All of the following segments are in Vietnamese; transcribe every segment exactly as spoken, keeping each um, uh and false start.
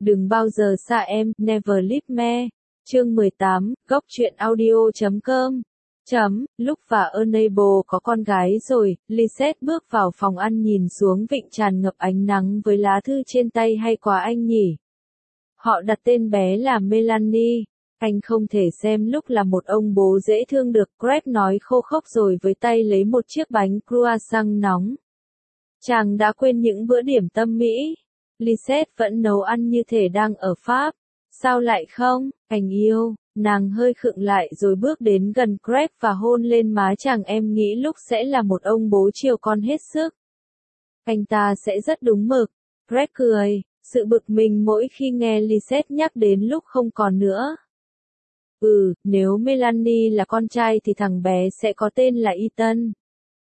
Đừng bao giờ xa em, Never Leave Me. Chương mười tám, góc truyện audio chấm com. Chấm, lúc và Unable có con gái rồi, Lisette bước vào phòng ăn nhìn xuống vịnh tràn ngập ánh nắng với lá thư trên tay hay quá anh nhỉ. Họ đặt tên bé là Melanie. Anh không thể xem lúc là một ông bố dễ thương được, Greg nói khô khốc rồi với tay lấy một chiếc bánh croissant nóng. Chàng đã quên những bữa điểm tâm Mỹ. Lisette vẫn nấu ăn như thể đang ở Pháp. Sao lại không, anh yêu? Nàng hơi khựng lại rồi bước đến gần Greg và hôn lên má chàng. Em nghĩ lúc sẽ là một ông bố chiều con hết sức. Anh ta sẽ rất đúng mực. Greg cười, sự bực mình mỗi khi nghe Lisette nhắc đến lúc không còn nữa. Ừ, nếu Melanie là con trai thì thằng bé sẽ có tên là Ethan,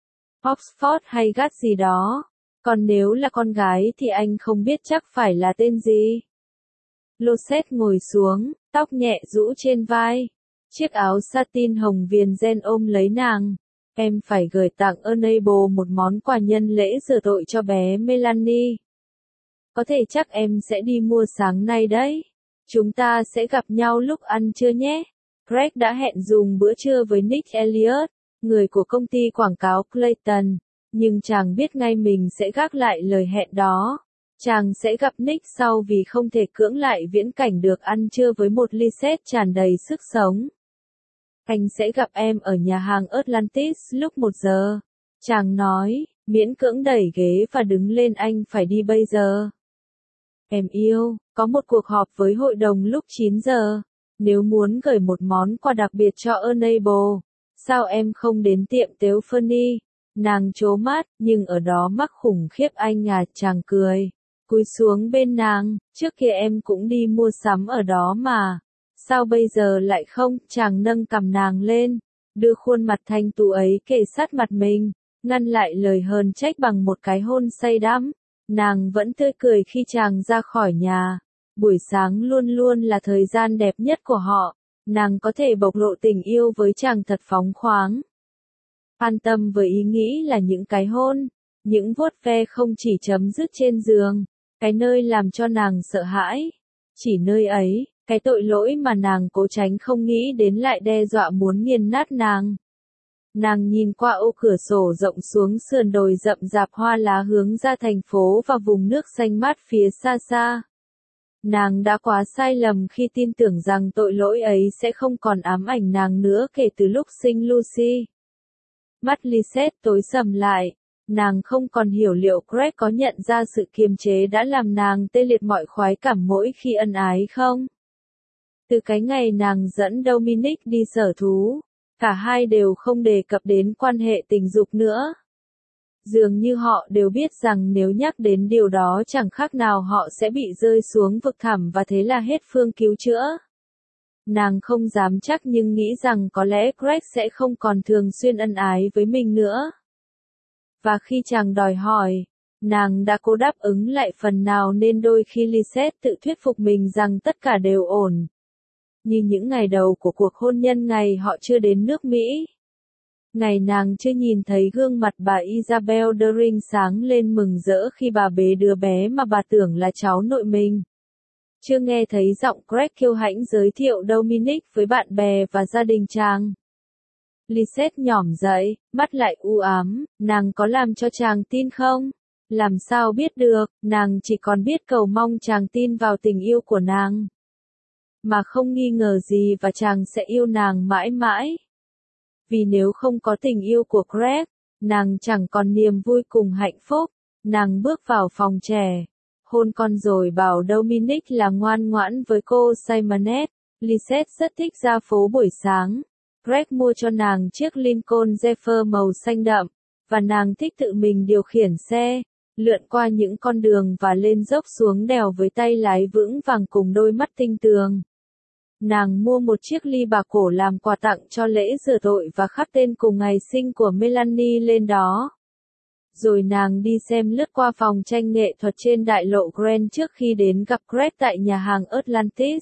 Oxford hay Gat gì đó. Còn nếu là con gái thì anh không biết chắc phải là tên gì. Lisette ngồi xuống, tóc nhẹ rũ trên vai. Chiếc áo satin hồng viền ren ôm lấy nàng. Em phải gửi tặng Unable một món quà nhân lễ rửa tội cho bé Melanie. Có thể chắc em sẽ đi mua sáng nay đấy. Chúng ta sẽ gặp nhau lúc ăn trưa nhé. Greg đã hẹn dùng bữa trưa với Nick Elliott, người của công ty quảng cáo Clayton. Nhưng chàng biết ngay mình sẽ gác lại lời hẹn đó. Chàng sẽ gặp Nick sau vì không thể cưỡng lại viễn cảnh được ăn trưa với một Lisette tràn đầy sức sống. Anh sẽ gặp em ở nhà hàng Atlantis lúc một giờ. Chàng nói, miễn cưỡng đẩy ghế và đứng lên. Anh phải đi bây giờ. Em yêu, có một cuộc họp với hội đồng lúc chín giờ. Nếu muốn gửi một món quà đặc biệt cho Unable, sao em không đến tiệm Tiffany? Nàng trố mắt, nhưng ở đó mắc khủng khiếp anh à. Chàng cười, cúi xuống bên nàng, trước kia em cũng đi mua sắm ở đó mà. Sao bây giờ lại không? Chàng nâng cằm nàng lên, đưa khuôn mặt thanh tú ấy kề sát mặt mình, ngăn lại lời hờn trách bằng một cái hôn say đắm. Nàng vẫn tươi cười khi chàng ra khỏi nhà. Buổi sáng luôn luôn là thời gian đẹp nhất của họ. Nàng có thể bộc lộ tình yêu với chàng thật phóng khoáng. An tâm với ý nghĩ là những cái hôn, những vuốt ve không chỉ chấm dứt trên giường, cái nơi làm cho nàng sợ hãi. Chỉ nơi ấy, cái tội lỗi mà nàng cố tránh không nghĩ đến lại đe dọa muốn nghiền nát nàng. Nàng nhìn qua ô cửa sổ rộng xuống sườn đồi rậm rạp hoa lá hướng ra thành phố và vùng nước xanh mát phía xa xa. Nàng đã quá sai lầm khi tin tưởng rằng tội lỗi ấy sẽ không còn ám ảnh nàng nữa kể từ lúc sinh Lucy. Mắt Lisette tối sầm lại. Nàng không còn hiểu liệu Greg có nhận ra sự kiềm chế đã làm nàng tê liệt mọi khoái cảm mỗi khi ân ái không? Từ cái ngày nàng dẫn Dominic đi sở thú, cả hai đều không đề cập đến quan hệ tình dục nữa. Dường như họ đều biết rằng nếu nhắc đến điều đó chẳng khác nào họ sẽ bị rơi xuống vực thẳm và thế là hết phương cứu chữa. Nàng không dám chắc nhưng nghĩ rằng có lẽ Greg sẽ không còn thường xuyên ân ái với mình nữa. Và khi chàng đòi hỏi, nàng đã cố đáp ứng lại phần nào nên đôi khi Lisette tự thuyết phục mình rằng tất cả đều ổn. Như những ngày đầu của cuộc hôn nhân ngày họ chưa đến nước Mỹ. Ngày nàng chưa nhìn thấy gương mặt bà Isabel Dering sáng lên mừng rỡ khi bà bế đứa bé mà bà tưởng là cháu nội mình. Chưa nghe thấy giọng Greg kiêu hãnh giới thiệu Dominic với bạn bè và gia đình chàng. Lisette nhỏm dậy, mắt lại u ám, nàng có làm cho chàng tin không? Làm sao biết được, nàng chỉ còn biết cầu mong chàng tin vào tình yêu của nàng. Mà không nghi ngờ gì và chàng sẽ yêu nàng mãi mãi. Vì nếu không có tình yêu của Greg, nàng chẳng còn niềm vui cùng hạnh phúc. Nàng bước vào phòng trẻ, hôn con rồi bảo Dominic là ngoan ngoãn với cô Simonet. Lisette rất thích ra phố buổi sáng. Greg mua cho nàng chiếc Lincoln Zephyr màu xanh đậm, và nàng thích tự mình điều khiển xe, lượn qua những con đường và lên dốc xuống đèo với tay lái vững vàng cùng đôi mắt tinh tường. Nàng mua một chiếc ly bạc cổ làm quà tặng cho lễ rửa tội và khắc tên cùng ngày sinh của Melanie lên đó. Rồi nàng đi xem lướt qua phòng tranh nghệ thuật trên đại lộ Grand trước khi đến gặp Greg tại nhà hàng Atlantis.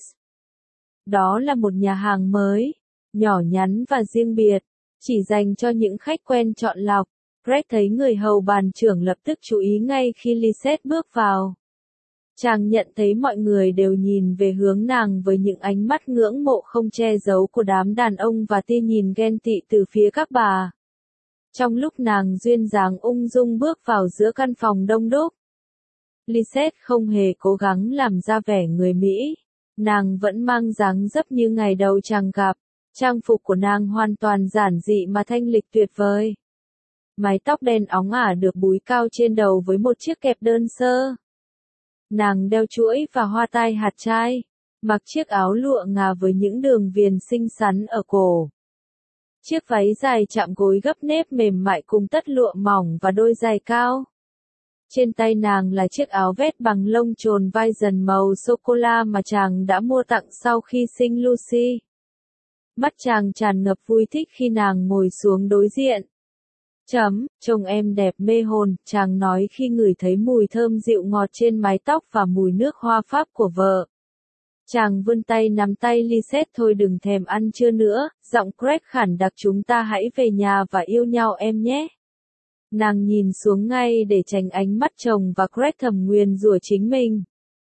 Đó là một nhà hàng mới, nhỏ nhắn và riêng biệt, chỉ dành cho những khách quen chọn lọc. Greg thấy người hầu bàn trưởng lập tức chú ý ngay khi Lisette bước vào. Chàng nhận thấy mọi người đều nhìn về hướng nàng với những ánh mắt ngưỡng mộ không che giấu của đám đàn ông và tia nhìn ghen tị từ phía các bà. Trong lúc nàng duyên dáng ung dung bước vào giữa căn phòng đông đúc, Lisette không hề cố gắng làm ra vẻ người Mỹ. Nàng vẫn mang dáng dấp như ngày đầu chàng gặp. Trang phục của nàng hoàn toàn giản dị mà thanh lịch tuyệt vời. Mái tóc đen óng ả được búi cao trên đầu với một chiếc kẹp đơn sơ. Nàng đeo chuỗi và hoa tai hạt trai, mặc chiếc áo lụa ngà với những đường viền xinh xắn ở cổ. Chiếc váy dài chạm gối gấp nếp mềm mại cùng tất lụa mỏng và đôi giày cao. Trên tay nàng là chiếc áo vest bằng lông trồn vai dần màu sô-cô-la mà chàng đã mua tặng sau khi sinh Lucy. Mắt chàng tràn ngập vui thích khi nàng ngồi xuống đối diện. Chấm, trông em đẹp mê hồn, chàng nói khi ngửi thấy mùi thơm dịu ngọt trên mái tóc và mùi nước hoa Pháp của vợ. Chàng vươn tay nắm tay Lisette. Thôi đừng thèm ăn trưa nữa, giọng Greg khản đặc, chúng ta hãy về nhà và yêu nhau em nhé. Nàng nhìn xuống ngay để tránh ánh mắt chồng và Greg thầm nguyền rủa chính mình.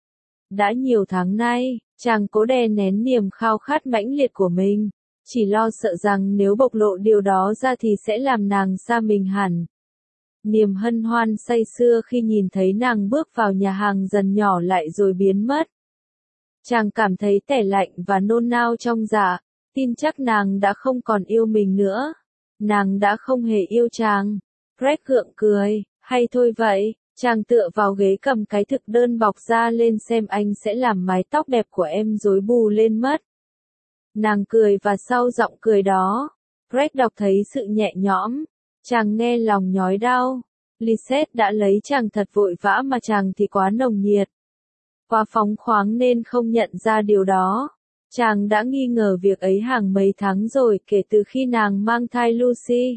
Đã nhiều tháng nay, chàng cố đè nén niềm khao khát mãnh liệt của mình, chỉ lo sợ rằng nếu bộc lộ điều đó ra thì sẽ làm nàng xa mình hẳn. Niềm hân hoan say sưa khi nhìn thấy nàng bước vào nhà hàng dần nhỏ lại rồi biến mất. Chàng cảm thấy tẻ lạnh và nôn nao trong dạ, tin chắc nàng đã không còn yêu mình nữa. Nàng đã không hề yêu chàng. Greg gượng cười, hay thôi vậy, chàng tựa vào ghế cầm cái thực đơn bọc ra lên xem anh sẽ làm mái tóc đẹp của em rối bù lên mất. Nàng cười và sau giọng cười đó, Greg đọc thấy sự nhẹ nhõm. Chàng nghe lòng nhói đau. Lisette đã lấy chàng thật vội vã mà chàng thì quá nồng nhiệt. Quá phóng khoáng nên không nhận ra điều đó. Chàng đã nghi ngờ việc ấy hàng mấy tháng rồi kể từ khi nàng mang thai Lucy.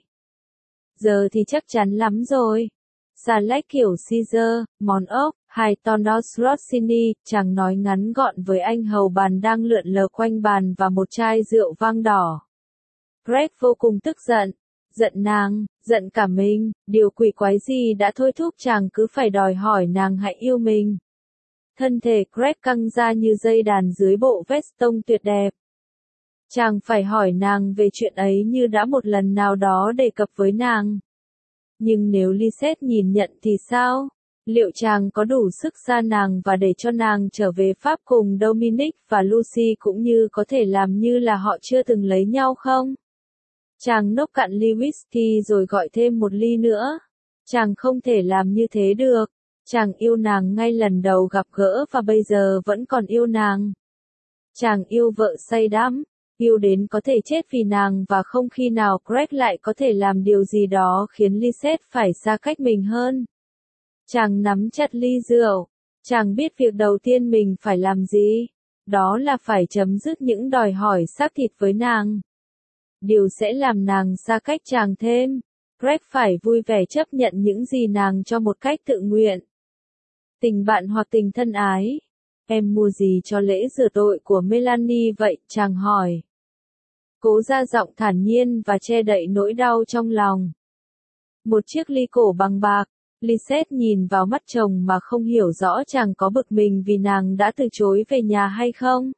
Giờ thì chắc chắn lắm rồi. Salad kiểu Caesar, món ốc, hai tondos rossini, chàng nói ngắn gọn với anh hầu bàn đang lượn lờ quanh bàn và một chai rượu vang đỏ. Greg vô cùng tức giận. Giận nàng, giận cả mình, điều quỷ quái gì đã thôi thúc chàng cứ phải đòi hỏi nàng hãy yêu mình. Thân thể Greg căng ra như dây đàn dưới bộ vest tông tuyệt đẹp. Chàng phải hỏi nàng về chuyện ấy như đã một lần nào đó đề cập với nàng. Nhưng nếu Lisette nhìn nhận thì sao? Liệu chàng có đủ sức xa nàng và để cho nàng trở về Pháp cùng Dominic và Lucy cũng như có thể làm như là họ chưa từng lấy nhau không? Chàng nốc cạn ly whisky rồi gọi thêm một ly nữa. Chàng không thể làm như thế được. Chàng yêu nàng ngay lần đầu gặp gỡ và bây giờ vẫn còn yêu nàng. Chàng yêu vợ say đắm, yêu đến có thể chết vì nàng và không khi nào Greg lại có thể làm điều gì đó khiến Lisette phải xa cách mình hơn. Chàng nắm chặt ly rượu. Chàng biết việc đầu tiên mình phải làm gì. Đó là phải chấm dứt những đòi hỏi xác thịt với nàng. Điều sẽ làm nàng xa cách chàng thêm. Greg phải vui vẻ chấp nhận những gì nàng cho một cách tự nguyện. Tình bạn hoặc tình thân ái. Em mua gì cho lễ rửa tội của Melanie vậy? Chàng hỏi. Cố ra giọng thản nhiên và che đậy nỗi đau trong lòng. Một chiếc ly cổ bằng bạc. Lisette nhìn vào mắt chồng mà không hiểu rõ chàng có bực mình vì nàng đã từ chối về nhà hay không.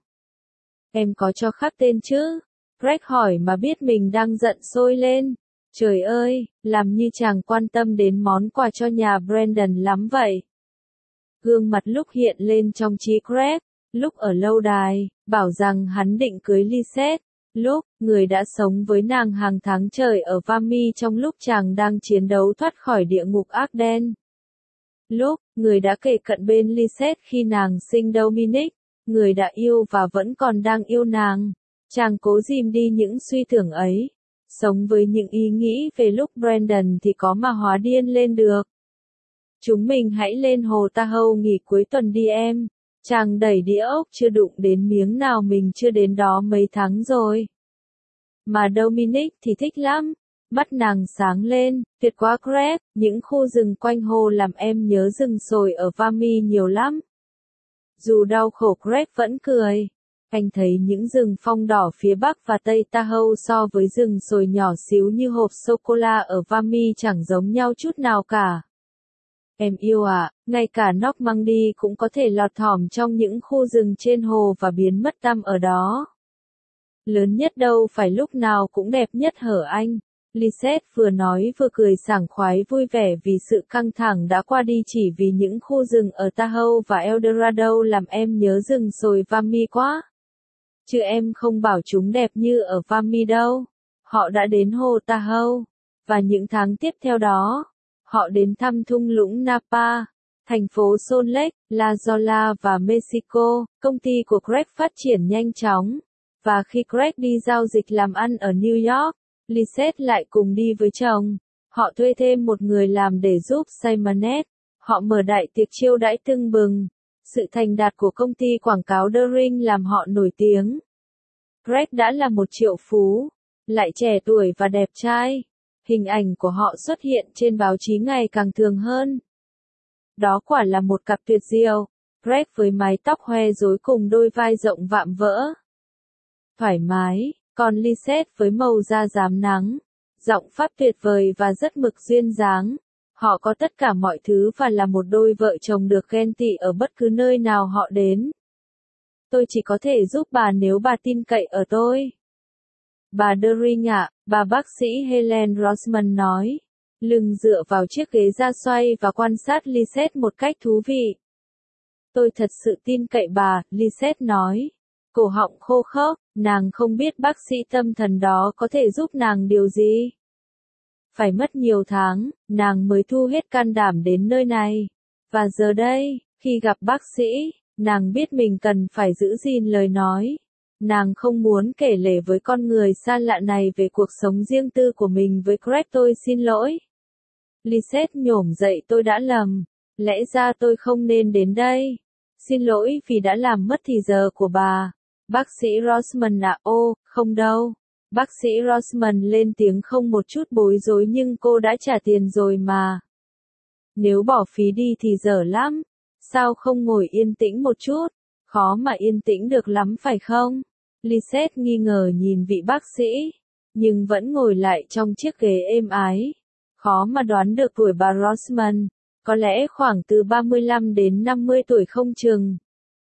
Em có cho khắc tên chứ? Greg hỏi mà biết mình đang giận sôi lên. Trời ơi, làm như chàng quan tâm đến món quà cho nhà Brandon lắm vậy. Gương mặt lúc hiện lên trong trí Greg, lúc ở lâu đài, bảo rằng hắn định cưới Lisette, lúc, người đã sống với nàng hàng tháng trời ở Vimy trong lúc chàng đang chiến đấu thoát khỏi địa ngục Arden. Lúc, người đã kề cận bên Lisette khi nàng sinh Dominic, người đã yêu và vẫn còn đang yêu nàng. Chàng cố dìm đi những suy tưởng ấy. Sống với những ý nghĩ về lúc Brandon thì có mà hóa điên lên được. Chúng mình hãy lên hồ Tahoe nghỉ cuối tuần đi em. Chàng đẩy đĩa ốc chưa đụng đến miếng nào, mình chưa đến đó mấy tháng rồi. Mà Dominic thì thích lắm. Mắt nàng sáng lên, tuyệt quá Greg, những khu rừng quanh hồ làm em nhớ rừng sồi ở Vimy nhiều lắm. Dù đau khổ Greg vẫn cười. Anh thấy những rừng phong đỏ phía bắc và tây Tahoe so với rừng sồi nhỏ xíu như hộp sô-cô-la ở Vimy chẳng giống nhau chút nào cả. Em yêu à, ngay cả Normandy cũng có thể lọt thỏm trong những khu rừng trên hồ và biến mất tăm ở đó. Lớn nhất đâu phải lúc nào cũng đẹp nhất hở anh. Lisette vừa nói vừa cười sảng khoái vui vẻ vì sự căng thẳng đã qua đi, chỉ vì những khu rừng ở Tahoe và Eldorado làm em nhớ rừng sồi Vimy quá. Chứ em không bảo chúng đẹp như ở Vimy đâu. Họ đã đến hồ Tahoe, và những tháng tiếp theo đó, họ đến thăm thung lũng Napa, thành phố Salt Lake, La Jolla và Mexico. Công ty của Greg phát triển nhanh chóng, và khi Greg đi giao dịch làm ăn ở New York, Lisette lại cùng đi với chồng. Họ thuê thêm một người làm để giúp Simonette. Họ mở đại tiệc chiêu đãi tưng bừng. Sự thành đạt của công ty quảng cáo The Ring làm họ nổi tiếng. Greg đã là một triệu phú, lại trẻ tuổi và đẹp trai. Hình ảnh của họ xuất hiện trên báo chí ngày càng thường hơn. Đó quả là một cặp tuyệt diệu. Greg với mái tóc hoe rối cùng đôi vai rộng vạm vỡ, thoải mái, còn Lisette với màu da rám nắng, giọng pháp tuyệt vời và rất mực duyên dáng. Họ có tất cả mọi thứ và là một đôi vợ chồng được ghen tị ở bất cứ nơi nào họ đến. Tôi chỉ có thể giúp bà nếu bà tin cậy ở tôi. Bà Dering ạ, bà bác sĩ Helen Rossman nói, lưng dựa vào chiếc ghế da xoay và quan sát Lisette một cách thú vị. Tôi thật sự tin cậy bà, Lisette nói. Cổ họng khô khốc, nàng không biết bác sĩ tâm thần đó có thể giúp nàng điều gì. Phải mất nhiều tháng, nàng mới thu hết can đảm đến nơi này. Và giờ đây, khi gặp bác sĩ, nàng biết mình cần phải giữ gìn lời nói. Nàng không muốn kể lể với con người xa lạ này về cuộc sống riêng tư của mình với Greg. Tôi xin lỗi. Lisette nhổm dậy, tôi đã lầm. Lẽ ra tôi không nên đến đây. Xin lỗi vì đã làm mất thì giờ của bà. Bác sĩ Rossman ạ, ô, không đâu. Bác sĩ Rossman lên tiếng không một chút bối rối, nhưng cô đã trả tiền rồi mà. Nếu bỏ phí đi thì dở lắm. Sao không ngồi yên tĩnh một chút? Khó mà yên tĩnh được lắm phải không? Lisette nghi ngờ nhìn vị bác sĩ, nhưng vẫn ngồi lại trong chiếc ghế êm ái. Khó mà đoán được tuổi bà Rossman, có lẽ khoảng từ ba mươi lăm đến năm mươi tuổi không chừng.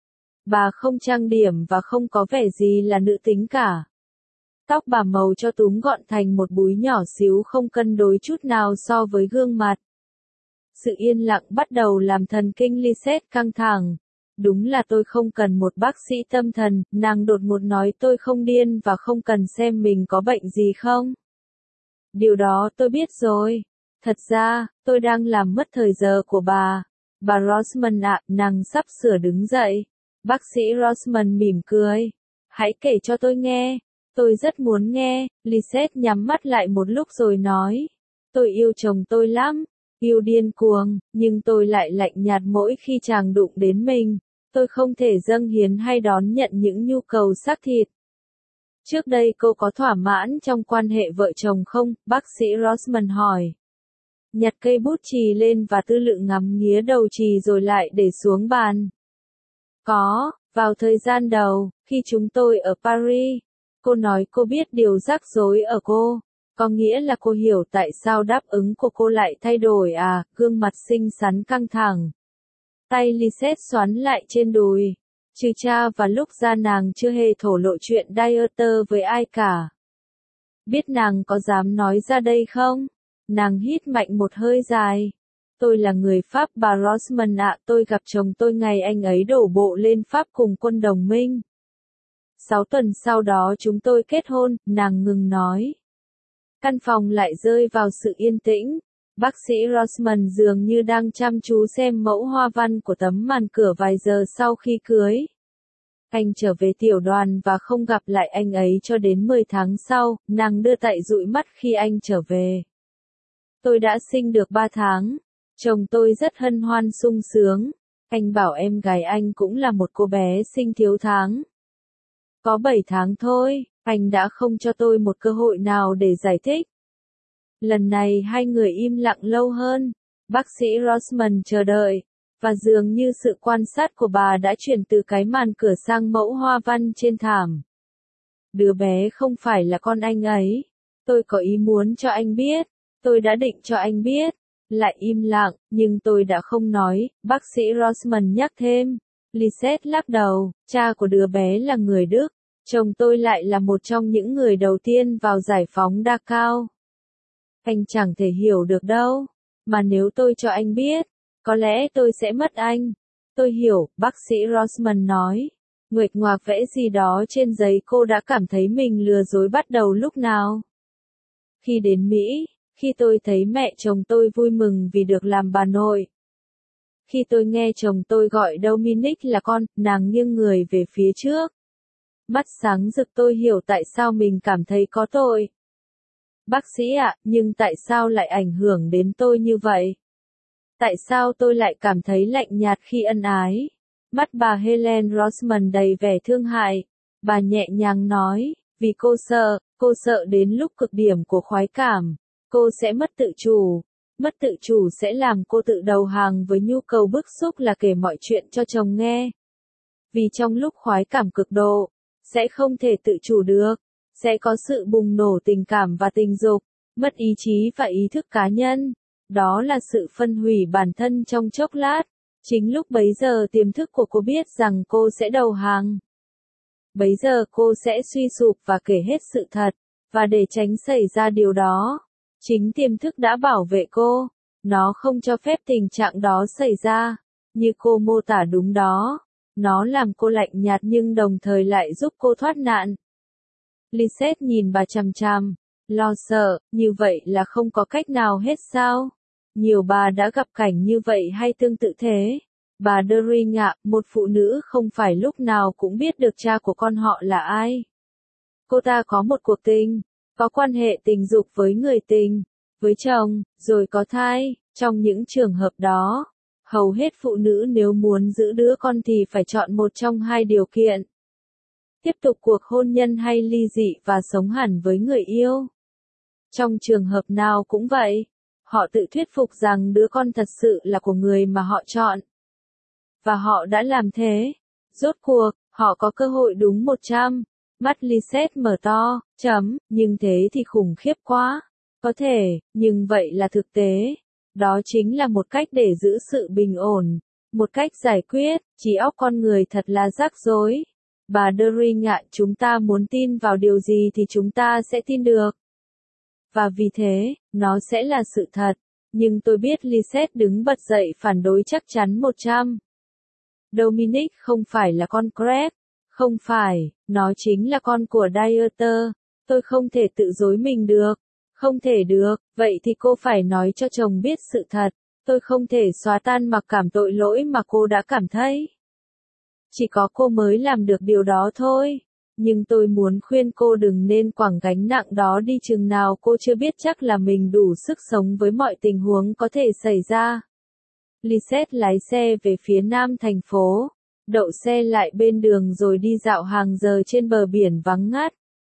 Bà không trang điểm và không có vẻ gì là nữ tính cả. Tóc bà màu cho túm gọn thành một búi nhỏ xíu, không cân đối chút nào so với gương mặt. Sự yên lặng bắt đầu làm thần kinh Lisette căng thẳng. Đúng là tôi không cần một bác sĩ tâm thần, nàng đột ngột nói. Tôi không điên và không cần xem mình có bệnh gì không. Điều đó tôi biết rồi. Thật ra, tôi đang làm mất thời giờ của bà. Bà Rossman ạ, nàng sắp sửa đứng dậy. Bác sĩ Rossman mỉm cười. Hãy kể cho tôi nghe. Tôi rất muốn nghe. Lisette nhắm mắt lại một lúc rồi nói. Tôi yêu chồng tôi lắm. Yêu điên cuồng, nhưng tôi lại lạnh nhạt mỗi khi chàng đụng đến mình. Tôi không thể dâng hiến hay đón nhận những nhu cầu xác thịt. Trước đây cô có thỏa mãn trong quan hệ vợ chồng không? Bác sĩ Rossman hỏi. Nhặt cây bút chì lên và tư lự ngắm nghía đầu chì rồi lại để xuống bàn. Có, vào thời gian đầu, khi chúng tôi ở Paris, cô nói cô biết điều rắc rối ở cô. Có nghĩa là cô hiểu tại sao đáp ứng của cô lại thay đổi à? Gương mặt xinh xắn căng thẳng. Tay Lisette xoắn lại trên đùi. Trừ cha và lúc ra nàng chưa hề thổ lộ chuyện dieter với ai cả. Biết nàng có dám nói ra đây không? Nàng hít mạnh một hơi dài. Tôi là người Pháp bà Rossman ạ, tôi gặp chồng tôi ngày anh ấy đổ bộ lên Pháp cùng quân đồng minh. Sáu tuần sau đó chúng tôi kết hôn, nàng ngừng nói. Căn phòng lại rơi vào sự yên tĩnh. Bác sĩ Rossman dường như đang chăm chú xem mẫu hoa văn của tấm màn cửa vài giờ sau khi cưới. Anh trở về tiểu đoàn và không gặp lại anh ấy cho đến mười tháng sau, nàng đưa tay dụi mắt khi anh trở về. Tôi đã sinh được ba tháng. Chồng tôi rất hân hoan sung sướng. Anh bảo em gái anh cũng là một cô bé sinh thiếu tháng. Có bảy tháng thôi, anh đã không cho tôi một cơ hội nào để giải thích. Lần này hai người im lặng lâu hơn. Bác sĩ Rossman chờ đợi, và dường như sự quan sát của bà đã chuyển từ cái màn cửa sang mẫu hoa văn trên thảm. Đứa bé không phải là con anh ấy. Tôi có ý muốn cho anh biết. Tôi đã định cho anh biết. Lại im lặng, nhưng tôi đã không nói, bác sĩ Rossman nhắc thêm. Lisette lắc đầu, cha của đứa bé là người Đức, chồng tôi lại là một trong những người đầu tiên vào giải phóng Dachau. Anh chẳng thể hiểu được đâu, mà nếu tôi cho anh biết, có lẽ tôi sẽ mất anh. Tôi hiểu, bác sĩ Rossman nói. Nguệch ngoạc vẽ gì đó trên giấy, cô đã cảm thấy mình lừa dối bắt đầu lúc nào. Khi đến Mỹ, khi tôi thấy mẹ chồng tôi vui mừng vì được làm bà nội. Khi tôi nghe chồng tôi gọi Dominic là con, nàng nghiêng người về phía trước. Mắt sáng rực, tôi hiểu tại sao mình cảm thấy có tội. Bác sĩ ạ, nhưng tại sao lại ảnh hưởng đến tôi như vậy? Tại sao tôi lại cảm thấy lạnh nhạt khi ân ái? Mắt bà Helen Rossman đầy vẻ thương hại. Bà nhẹ nhàng nói, vì cô sợ, cô sợ đến lúc cực điểm của khoái cảm, cô sẽ mất tự chủ. Mất tự chủ sẽ làm cô tự đầu hàng với nhu cầu bức xúc là kể mọi chuyện cho chồng nghe. Vì trong lúc khoái cảm cực độ, sẽ không thể tự chủ được, sẽ có sự bùng nổ tình cảm và tình dục, mất ý chí và ý thức cá nhân. Đó là sự phân hủy bản thân trong chốc lát. Chính lúc bấy giờ tiềm thức của cô biết rằng cô sẽ đầu hàng. Bấy giờ cô sẽ suy sụp và kể hết sự thật. Và để tránh xảy ra điều đó, chính tiềm thức đã bảo vệ cô. Nó không cho phép tình trạng đó xảy ra. Như cô mô tả đúng đó. Nó làm cô lạnh nhạt nhưng đồng thời lại giúp cô thoát nạn. Lisette nhìn bà chằm chằm, lo sợ, như vậy là không có cách nào hết sao? Nhiều bà đã gặp cảnh như vậy hay tương tự thế. Bà Dering ạ, một phụ nữ không phải lúc nào cũng biết được cha của con họ là ai. Cô ta có một cuộc tình, có quan hệ tình dục với người tình, với chồng, rồi có thai. Trong những trường hợp đó, hầu hết phụ nữ nếu muốn giữ đứa con thì phải chọn một trong hai điều kiện. Tiếp tục cuộc hôn nhân hay ly dị và sống hẳn với người yêu. Trong trường hợp nào cũng vậy, họ tự thuyết phục rằng đứa con thật sự là của người mà họ chọn. Và họ đã làm thế. Rốt cuộc, họ có cơ hội đúng một trăm. Mắt Lisette mở to, chấm, nhưng thế thì khủng khiếp quá. Có thể, nhưng vậy là thực tế. Đó chính là một cách để giữ sự bình ổn. Một cách giải quyết, trí óc con người thật là rắc rối. Bà Dering ạ, chúng ta muốn tin vào điều gì thì chúng ta sẽ tin được. Và vì thế, nó sẽ là sự thật. Nhưng tôi biết Lisette đứng bật dậy phản đối chắc chắn một trăm. Dominic không phải là con Greg. Không phải, nó chính là con của Dieter. Tôi không thể tự dối mình được. Không thể được, vậy thì cô phải nói cho chồng biết sự thật. Tôi không thể xóa tan mặc cảm tội lỗi mà cô đã cảm thấy. Chỉ có cô mới làm được điều đó thôi. Nhưng tôi muốn khuyên cô đừng nên quẳng gánh nặng đó đi chừng nào cô chưa biết chắc là mình đủ sức sống với mọi tình huống có thể xảy ra. Lisette lái xe về phía nam thành phố, đậu xe lại bên đường rồi đi dạo hàng giờ trên bờ biển vắng ngắt.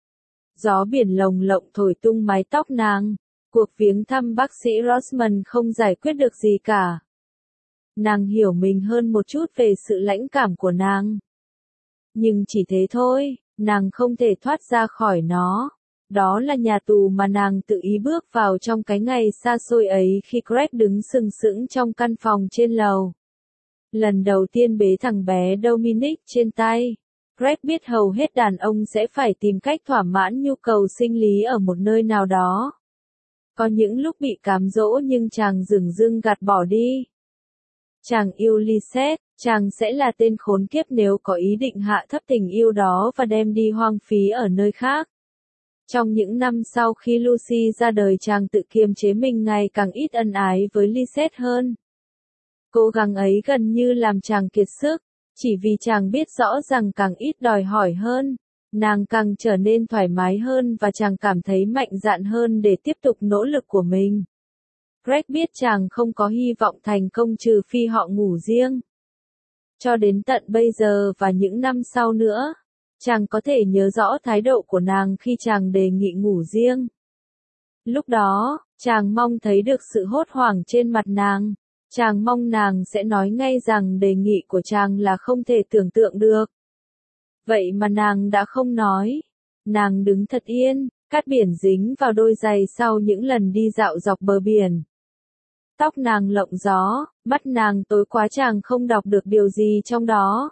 Gió biển lồng lộng thổi tung mái tóc nàng. Cuộc viếng thăm bác sĩ Rossman không giải quyết được gì cả. Nàng hiểu mình hơn một chút về sự lãnh cảm của nàng. Nhưng chỉ thế thôi, nàng không thể thoát ra khỏi nó. Đó là nhà tù mà nàng tự ý bước vào trong cái ngày xa xôi ấy khi Greg đứng sừng sững trong căn phòng trên lầu. Lần đầu tiên bế thằng bé Dominic trên tay, Greg biết hầu hết đàn ông sẽ phải tìm cách thỏa mãn nhu cầu sinh lý ở một nơi nào đó. Có những lúc bị cám dỗ nhưng chàng dửng dưng gạt bỏ đi. Chàng yêu Lisette, chàng sẽ là tên khốn kiếp nếu có ý định hạ thấp tình yêu đó và đem đi hoang phí ở nơi khác. Trong những năm sau khi Lucy ra đời, chàng tự kiềm chế mình ngày càng ít ân ái với Lisette hơn. Cố gắng ấy gần như làm chàng kiệt sức, chỉ vì chàng biết rõ rằng càng ít đòi hỏi hơn, nàng càng trở nên thoải mái hơn và chàng cảm thấy mạnh dạn hơn để tiếp tục nỗ lực của mình. Greg biết chàng không có hy vọng thành công trừ phi họ ngủ riêng. Cho đến tận bây giờ và những năm sau nữa, chàng có thể nhớ rõ thái độ của nàng khi chàng đề nghị ngủ riêng. Lúc đó, chàng mong thấy được sự hốt hoảng trên mặt nàng. Chàng mong nàng sẽ nói ngay rằng đề nghị của chàng là không thể tưởng tượng được. Vậy mà nàng đã không nói. Nàng đứng thật yên, cát biển dính vào đôi giày sau những lần đi dạo dọc bờ biển. Tóc nàng lộng gió, mắt nàng tối quá chàng không đọc được điều gì trong đó.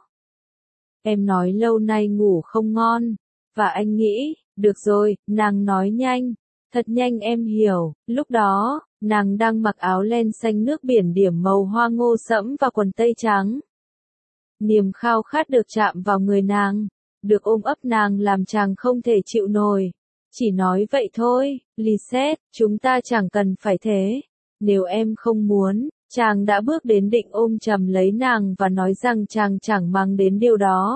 Em nói lâu nay ngủ không ngon, và anh nghĩ, được rồi, nàng nói nhanh, thật nhanh em hiểu, lúc đó, nàng đang mặc áo len xanh nước biển điểm màu hoa ngô sẫm và quần tây trắng. Niềm khao khát được chạm vào người nàng, được ôm ấp nàng làm chàng không thể chịu nổi. Chỉ nói vậy thôi, Lisette, chúng ta chẳng cần phải thế. Nếu em không muốn, chàng đã bước đến định ôm chầm lấy nàng và nói rằng chàng chẳng mang đến điều đó.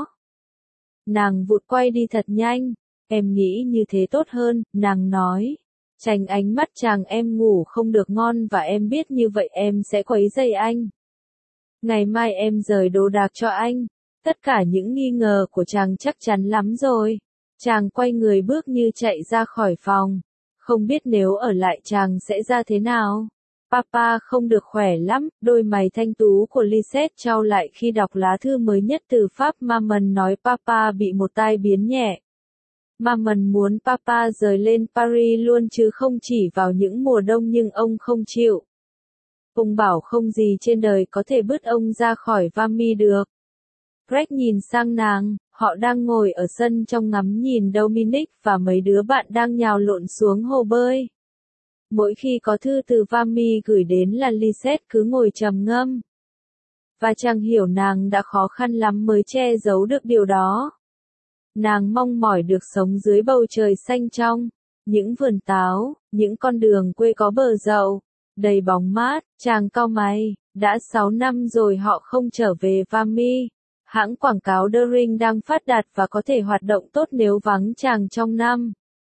Nàng vụt quay đi thật nhanh, em nghĩ như thế tốt hơn, nàng nói. Tránh ánh mắt chàng, em ngủ không được ngon và em biết như vậy em sẽ quấy rầy anh. Ngày mai em rời đồ đạc cho anh. Tất cả những nghi ngờ của chàng chắc chắn lắm rồi. Chàng quay người bước như chạy ra khỏi phòng. Không biết nếu ở lại chàng sẽ ra thế nào. Papa không được khỏe lắm, đôi mày thanh tú của Lisette trao lại khi đọc lá thư mới nhất từ Pháp. Maman nói Papa bị một tai biến nhẹ. Maman muốn Papa rời lên Paris luôn chứ không chỉ vào những mùa đông, nhưng ông không chịu. Ông bảo không gì trên đời có thể bứt ông ra khỏi Vimy được. Greg nhìn sang nàng, họ đang ngồi ở sân trong ngắm nhìn Dominic và mấy đứa bạn đang nhào lộn xuống hồ bơi. Mỗi khi có thư từ Vimy gửi đến là Lisette cứ ngồi trầm ngâm. Và chàng hiểu nàng đã khó khăn lắm mới che giấu được điều đó. Nàng mong mỏi được sống dưới bầu trời xanh trong, những vườn táo, những con đường quê có bờ dậu, đầy bóng mát. Chàng cau mày, đã sáu năm rồi họ không trở về Vimy. Hãng quảng cáo The Ring đang phát đạt và có thể hoạt động tốt nếu vắng chàng trong năm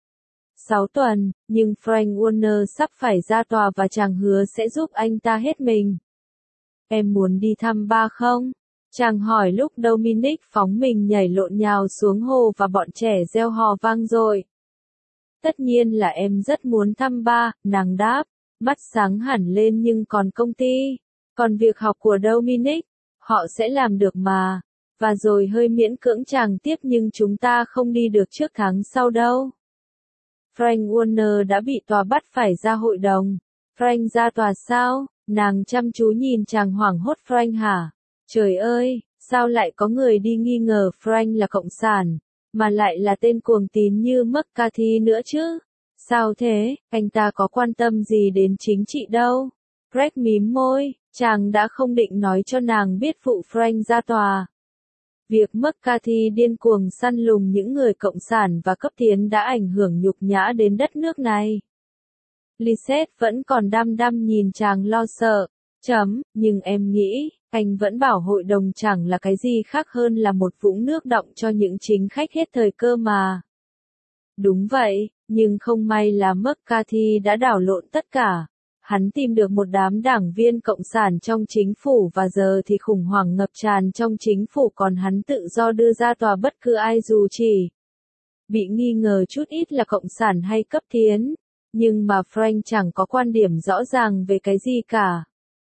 sáu tuần, nhưng Frank Warner sắp phải ra tòa và chàng hứa sẽ giúp anh ta hết mình. Em muốn đi thăm ba không? Chàng hỏi lúc Dominic phóng mình nhảy lộn nhào xuống hồ và bọn trẻ reo hò vang dội. Tất nhiên là em rất muốn thăm ba, nàng đáp, mắt sáng hẳn lên. Nhưng còn công ty, còn việc học của Dominic, họ sẽ làm được mà. Và rồi hơi miễn cưỡng chàng tiếp, nhưng chúng ta không đi được trước tháng sau đâu. Frank Warner đã bị tòa bắt phải ra hội đồng. Frank ra tòa sao? Nàng chăm chú nhìn chàng hoảng hốt. Frank hả? Trời ơi, sao lại có người đi nghi ngờ Frank là cộng sản, mà lại là tên cuồng tín như McCarthy nữa chứ? Sao thế, anh ta có quan tâm gì đến chính trị đâu? Greg mím môi, chàng đã không định nói cho nàng biết vụ Frank ra tòa. Việc McCarthy điên cuồng săn lùng những người cộng sản và cấp tiến đã ảnh hưởng nhục nhã đến đất nước này. Lisette vẫn còn đăm đăm nhìn chàng lo sợ. Chấm, nhưng em nghĩ, anh vẫn bảo hội đồng chẳng là cái gì khác hơn là một vũng nước đọng cho những chính khách hết thời cơ mà. Đúng vậy, nhưng không may là McCarthy đã đảo lộn tất cả. Hắn tìm được một đám đảng viên cộng sản trong chính phủ và giờ thì khủng hoảng ngập tràn trong chính phủ, còn hắn tự do đưa ra tòa bất cứ ai dù chỉ bị nghi ngờ chút ít là cộng sản hay cấp tiến. Nhưng mà Frank chẳng có quan điểm rõ ràng về cái gì cả.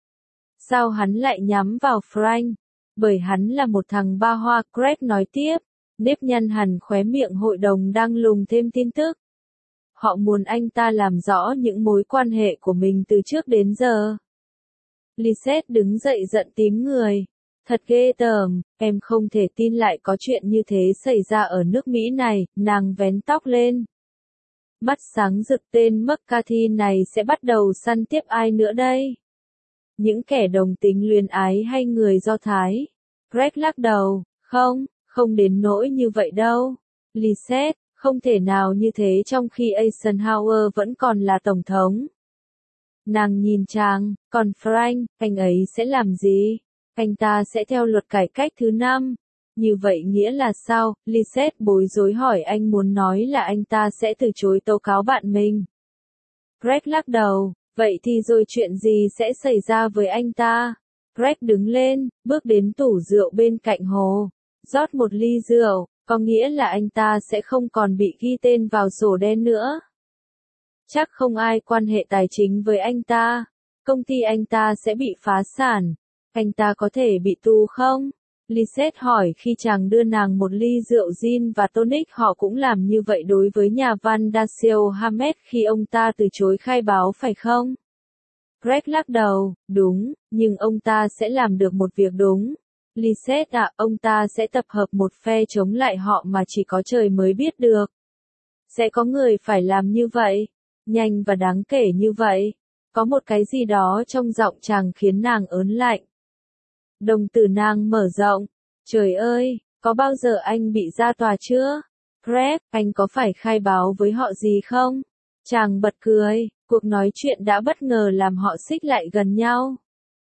Sao hắn lại nhắm vào Frank? Bởi hắn là một thằng ba hoa, Greg nói tiếp, nếp nhăn hẳn khóe miệng. Hội đồng đang lùng thêm tin tức. Họ muốn anh ta làm rõ những mối quan hệ của mình từ trước đến giờ. Lisette đứng dậy giận tím người. Thật ghê tởm, em không thể tin lại có chuyện như thế xảy ra ở nước Mỹ này. Nàng vén tóc lên. Mắt sáng rực, tên McCarthy này sẽ bắt đầu săn tiếp ai nữa đây? Những kẻ đồng tính luyến ái hay người Do Thái? Greg lắc đầu, không, không đến nỗi như vậy đâu. Lisette, không thể nào như thế trong khi Eisenhower vẫn còn là tổng thống. Nàng nhìn chàng, còn Frank, anh ấy sẽ làm gì? Anh ta sẽ theo luật cải cách thứ năm. Như vậy nghĩa là sao? Lisette bối rối hỏi. Anh muốn nói là anh ta sẽ từ chối tố cáo bạn mình. Greg lắc đầu, vậy thì rồi chuyện gì sẽ xảy ra với anh ta? Greg đứng lên, bước đến tủ rượu bên cạnh hồ, rót một ly rượu, có nghĩa là anh ta sẽ không còn bị ghi tên vào sổ đen nữa. Chắc không ai quan hệ tài chính với anh ta. Công ty anh ta sẽ bị phá sản. Anh ta có thể bị tù không? Lisette hỏi khi chàng đưa nàng một ly rượu gin và tonic. Họ cũng làm như vậy đối với nhà văn Dashiell Hammett khi ông ta từ chối khai báo phải không? Greg lắc đầu, đúng, nhưng ông ta sẽ làm được một việc đúng. Lisette à, ông ta sẽ tập hợp một phe chống lại họ mà chỉ có trời mới biết được. Sẽ có người phải làm như vậy, nhanh và đáng kể như vậy. Có một cái gì đó trong giọng chàng khiến nàng ớn lạnh. Đồng tử nàng mở rộng. Trời ơi, có bao giờ anh bị ra tòa chưa? Greg, anh có phải khai báo với họ gì không? Chàng bật cười, cuộc nói chuyện đã bất ngờ làm họ xích lại gần nhau.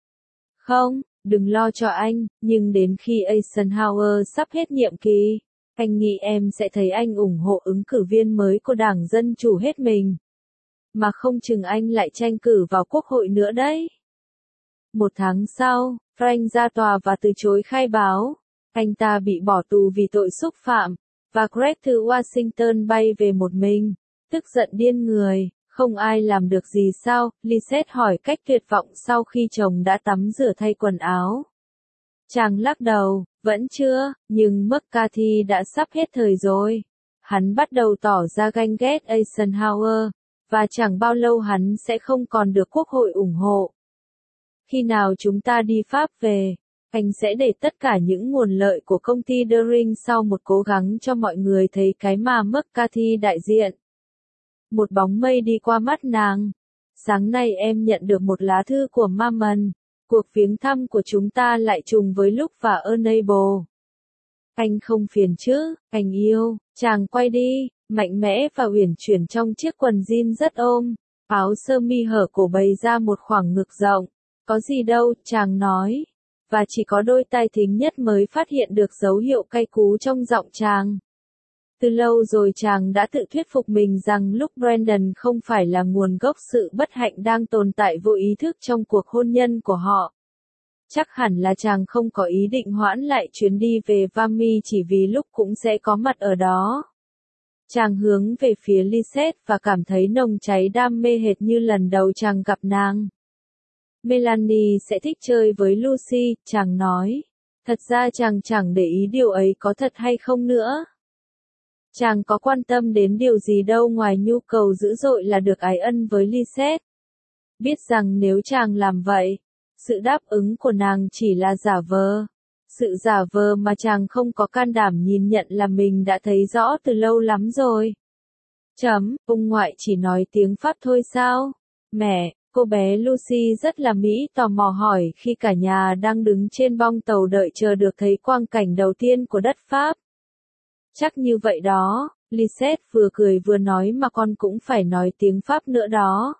Không, đừng lo cho anh, nhưng đến khi Eisenhower sắp hết nhiệm kỳ, anh nghĩ em sẽ thấy anh ủng hộ ứng cử viên mới của Đảng Dân Chủ hết mình. Mà không chừng anh lại tranh cử vào Quốc hội nữa đấy. Một tháng sau, Frank ra tòa và từ chối khai báo. Anh ta bị bỏ tù vì tội xúc phạm, và Greg từ Washington bay về một mình, tức giận điên người. Không ai làm được gì sao? Lisette hỏi cách tuyệt vọng sau khi chồng đã tắm rửa thay quần áo. Chàng lắc đầu, vẫn chưa, nhưng McCarthy đã sắp hết thời rồi. Hắn bắt đầu tỏ ra ganh ghét Eisenhower, và chẳng bao lâu hắn sẽ không còn được Quốc hội ủng hộ. Khi nào chúng ta đi Pháp về, anh sẽ để tất cả những nguồn lợi của công ty Dering sau một cố gắng cho mọi người thấy cái mà McCarthy đại diện. Một bóng mây đi qua mắt nàng. Sáng nay em nhận được một lá thư của Mammon. Cuộc viếng thăm của chúng ta lại trùng với lúc và Enable. Anh không phiền chứ, anh yêu. Chàng quay đi, mạnh mẽ và uyển chuyển trong chiếc quần jean rất ôm. Áo sơ mi hở cổ bày ra một khoảng ngực rộng. Có gì đâu, chàng nói. Và chỉ có đôi tai thính nhất mới phát hiện được dấu hiệu cay cú trong giọng chàng. Từ lâu rồi chàng đã tự thuyết phục mình rằng lúc Brandon không phải là nguồn gốc sự bất hạnh đang tồn tại vô ý thức trong cuộc hôn nhân của họ. Chắc hẳn là chàng không có ý định hoãn lại chuyến đi về Vimy chỉ vì lúc cũng sẽ có mặt ở đó. Chàng hướng về phía Lisette và cảm thấy nồng cháy đam mê hệt như lần đầu chàng gặp nàng. Melanie sẽ thích chơi với Lucy, chàng nói. Thật ra chàng chẳng để ý điều ấy có thật hay không nữa. Chàng có quan tâm đến điều gì đâu ngoài nhu cầu dữ dội là được ái ân với Lisette. Biết rằng nếu chàng làm vậy, sự đáp ứng của nàng chỉ là giả vờ. Sự giả vờ mà chàng không có can đảm nhìn nhận là mình đã thấy rõ từ lâu lắm rồi. Chấm, ông ngoại chỉ nói tiếng Pháp thôi sao? Mẹ, cô bé Lucy rất là mỹ tò mò hỏi khi cả nhà đang đứng trên bong tàu đợi chờ được thấy quang cảnh đầu tiên của đất Pháp. Chắc như vậy đó, Lisette vừa cười vừa nói mà con cũng phải nói tiếng Pháp nữa đó.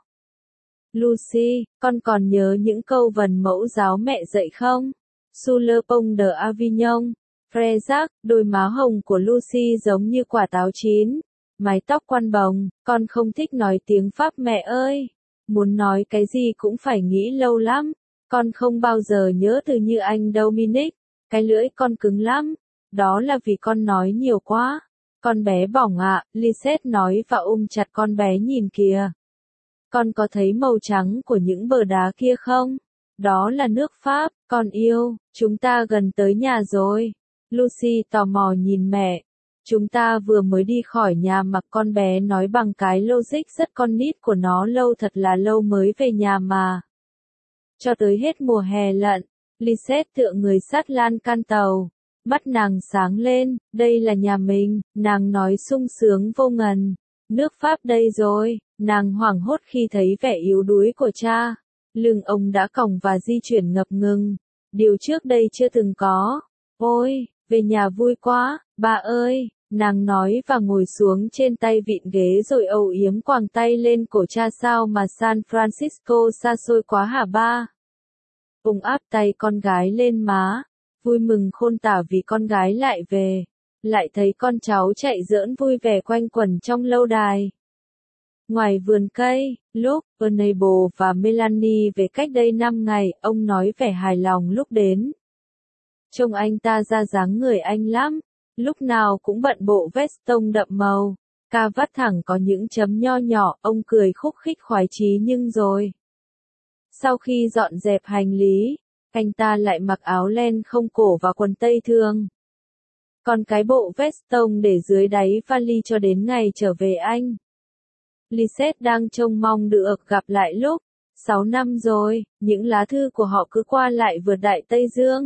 Lucy, con còn nhớ những câu vần mẫu giáo mẹ dạy không? Sous le pont de Avignon, Frère, đôi má hồng của Lucy giống như quả táo chín, mái tóc quăn bồng, con không thích nói tiếng Pháp mẹ ơi. Muốn nói cái gì cũng phải nghĩ lâu lắm, con không bao giờ nhớ từ như anh Dominic, cái lưỡi con cứng lắm. Đó là vì con nói nhiều quá. Con bé bỏng ạ, à, Lisette nói và ôm chặt con bé nhìn kìa. Con có thấy màu trắng của những bờ đá kia không? Đó là nước Pháp, con yêu, chúng ta gần tới nhà rồi. Lucy tò mò nhìn mẹ. Chúng ta vừa mới đi khỏi nhà mà con bé nói bằng cái logic rất con nít của nó lâu thật là lâu mới về nhà mà. Cho tới hết mùa hè lận, Lisette tựa người sát lan can tàu. Mắt nàng sáng lên, đây là nhà mình, nàng nói sung sướng vô ngần. Nước Pháp đây rồi, nàng hoảng hốt khi thấy vẻ yếu đuối của cha. Lưng ông đã còng và di chuyển ngập ngừng. Điều trước đây chưa từng có. Ôi, về nhà vui quá, bà ơi, nàng nói và ngồi xuống trên tay vịn ghế rồi âu yếm quàng tay lên cổ cha sao mà San Francisco xa xôi quá hả ba? Ông áp tay con gái lên má. Vui mừng khôn tả vì con gái lại về, lại thấy con cháu chạy giỡn vui vẻ quanh quẩn trong lâu đài. Ngoài vườn cây, lúc Enable và Melanie về cách đây năm ngày, ông nói vẻ hài lòng lúc đến. Trông anh ta ra dáng người anh lắm, lúc nào cũng bận bộ vest tông đậm màu, cà vạt thẳng có những chấm nho nhỏ, ông cười khúc khích khoái chí nhưng rồi. Sau khi dọn dẹp hành lý, anh ta lại mặc áo len không cổ và quần tây thường. Còn cái bộ vest tông để dưới đáy vali cho đến ngày trở về anh. Lisette đang trông mong được gặp lại lúc Sáu năm rồi, những lá thư của họ cứ qua lại vượt Đại Tây Dương.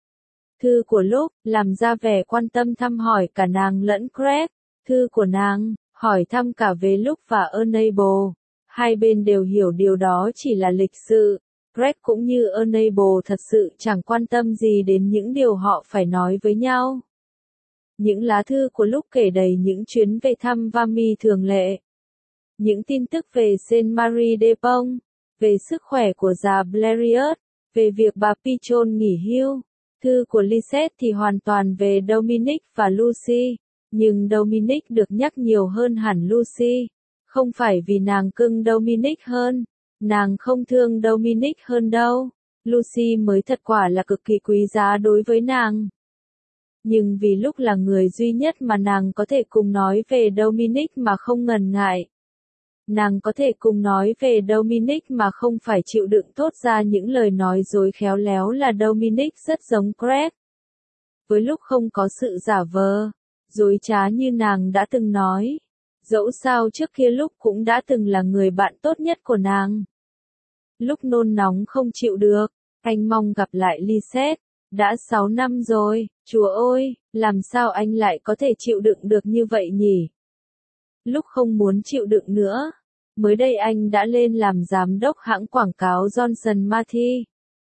Thư của Luke, làm ra vẻ quan tâm thăm hỏi cả nàng lẫn Greg. Thư của nàng, hỏi thăm cả về Luke và Enable. Hai bên đều hiểu điều đó chỉ là lịch sự. Greg cũng như Enable thật sự chẳng quan tâm gì đến những điều họ phải nói với nhau. Những lá thư của Luke kể đầy những chuyến về thăm Vimy thường lệ. Những tin tức về Saint-Marie de Pont, về sức khỏe của già Blériot, về việc bà Pichon nghỉ hưu. Thư của Lisette thì hoàn toàn về Dominic và Lucy, nhưng Dominic được nhắc nhiều hơn hẳn Lucy. Không phải vì nàng cưng Dominic hơn, nàng không thương Dominic hơn đâu. Lucy mới thật quả là cực kỳ quý giá đối với nàng. Nhưng vì lúc là người duy nhất mà nàng có thể cùng nói về Dominic mà không ngần ngại. Nàng có thể cùng nói về Dominic mà không phải chịu đựng thốt ra những lời nói dối khéo léo là Dominic rất giống Greg. Với lúc không có sự giả vờ, dối trá như nàng đã từng nói. Dẫu sao trước kia lúc cũng đã từng là người bạn tốt nhất của nàng. Lúc nôn nóng không chịu được, anh mong gặp lại Lisette. Đã sáu năm rồi, chúa ơi, làm sao anh lại có thể chịu đựng được như vậy nhỉ? Lúc không muốn chịu đựng nữa, mới đây anh đã lên làm giám đốc hãng quảng cáo Johnson Matthey.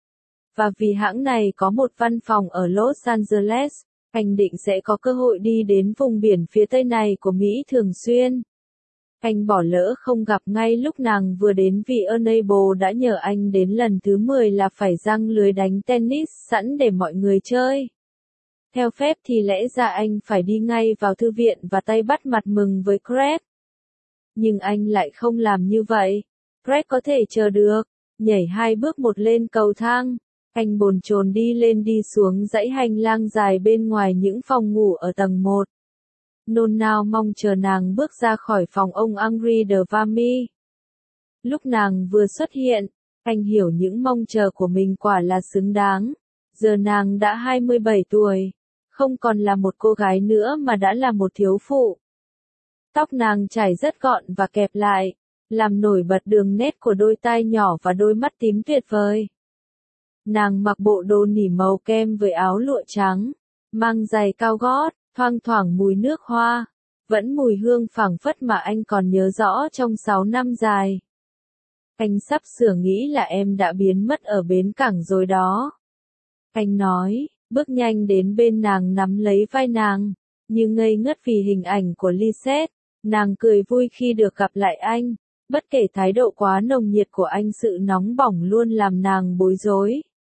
Và vì hãng này có một văn phòng ở Los Angeles, anh định sẽ có cơ hội đi đến vùng biển phía tây này của Mỹ thường xuyên. Anh bỏ lỡ không gặp ngay lúc nàng vừa đến vì Enable đã nhờ anh đến lần thứ mười là phải giăng lưới đánh tennis sẵn để mọi người chơi. Theo phép thì lẽ ra anh phải đi ngay vào thư viện và tay bắt mặt mừng với Greg. Nhưng anh lại không làm như vậy. Greg có thể chờ được, nhảy hai bước một lên cầu thang. Anh bồn chồn đi lên đi xuống dãy hành lang dài bên ngoài những phòng ngủ ở tầng một. Nôn nao mong chờ nàng bước ra khỏi phòng ông Henri de Vamy. Lúc nàng vừa xuất hiện, anh hiểu những mong chờ của mình quả là xứng đáng. Giờ nàng đã hai mươi bảy tuổi, không còn là một cô gái nữa mà đã là một thiếu phụ. Tóc nàng trải rất gọn và kẹp lại, làm nổi bật đường nét của đôi tai nhỏ và đôi mắt tím tuyệt vời. Nàng mặc bộ đồ nỉ màu kem với áo lụa trắng, mang giày cao gót, thoang thoảng mùi nước hoa, vẫn mùi hương phảng phất mà anh còn nhớ rõ trong sáu năm dài. Anh sắp sửa nghĩ là em đã biến mất ở bến cảng rồi đó. Anh nói, bước nhanh đến bên nàng nắm lấy vai nàng, như ngây ngất vì hình ảnh của Lisette. Nàng cười vui khi được gặp lại anh, bất kể thái độ quá nồng nhiệt của anh, sự nóng bỏng luôn làm nàng bối rối.